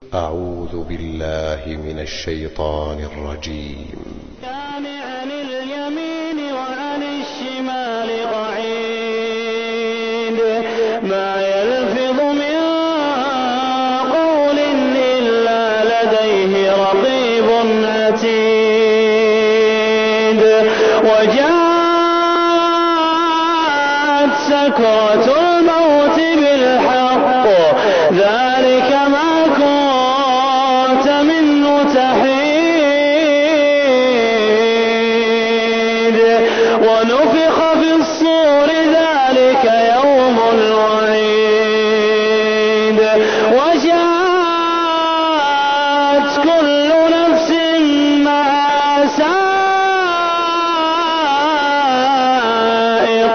أعوذ بالله من الشيطان الرجيم. عن اليمين وعن الشمال قعيد ما يلفظ من قول إلا لديه رقيب عتيد وجاءت سكرة الموت بالحق ذلك ما كنت منه تحيد ونفخ في الصور ذلك يوم الوعيد وجاءت كل نفس معها سائق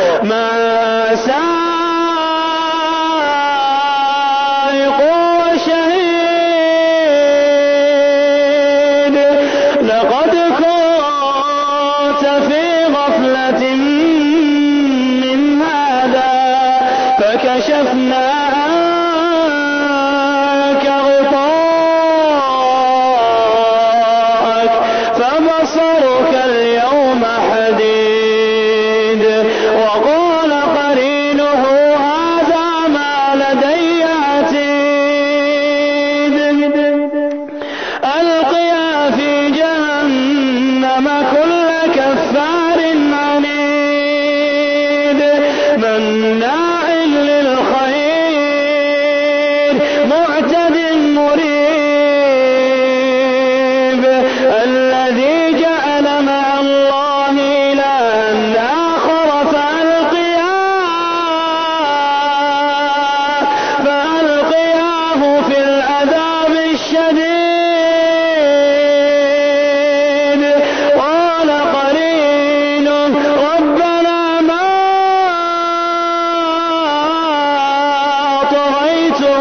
وشهيد لقد كنت في غفلة من هذا فكشفنا عنك غطاءك فبصرك اليوم حديد وقال قرينه هذا ما لدي عتيد ألقيا في جهنم كل كفار عنيد مناع للخير معتد مريب الذي جعل مع الله إلها آخر فألقياه في العذاب الشديد قال قرينه ربنا ما طغيته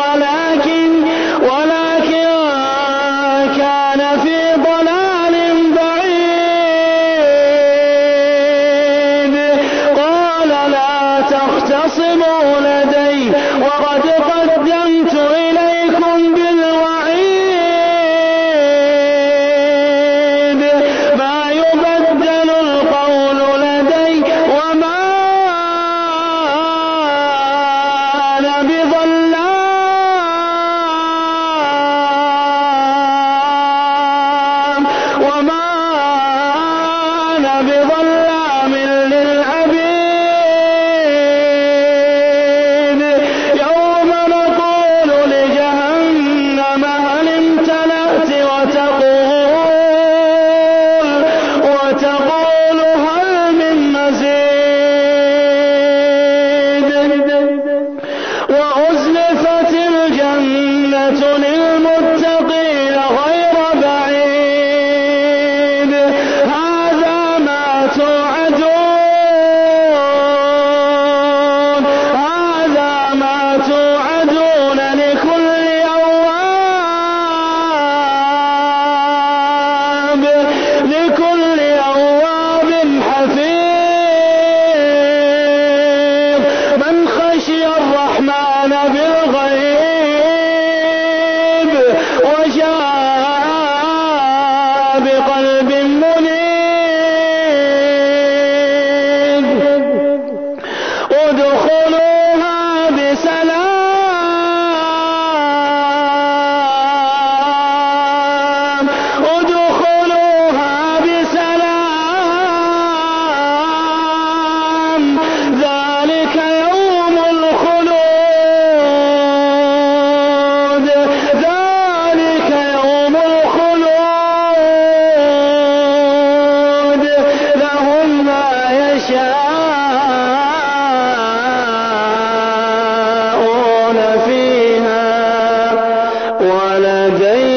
ولكن كان في ضلال بعيد قال لا تختصموا لدي وقد قدمت إليكم بالوعيد ما يبدل القول لدي وما أنا بظلام للعبيد يوم نقول لجهنم هل امتلأت وتقول هل من مزيد وأزلفت الجنة للمتقين غير بعيد هذا ما توعدون لكل أواب حفيظ من خشي الرحمن بالغيب وجاء بقلب منيب ادخلوها بسلام ذلك يوم الخلود لهم ما يشاءون فيها ولدينا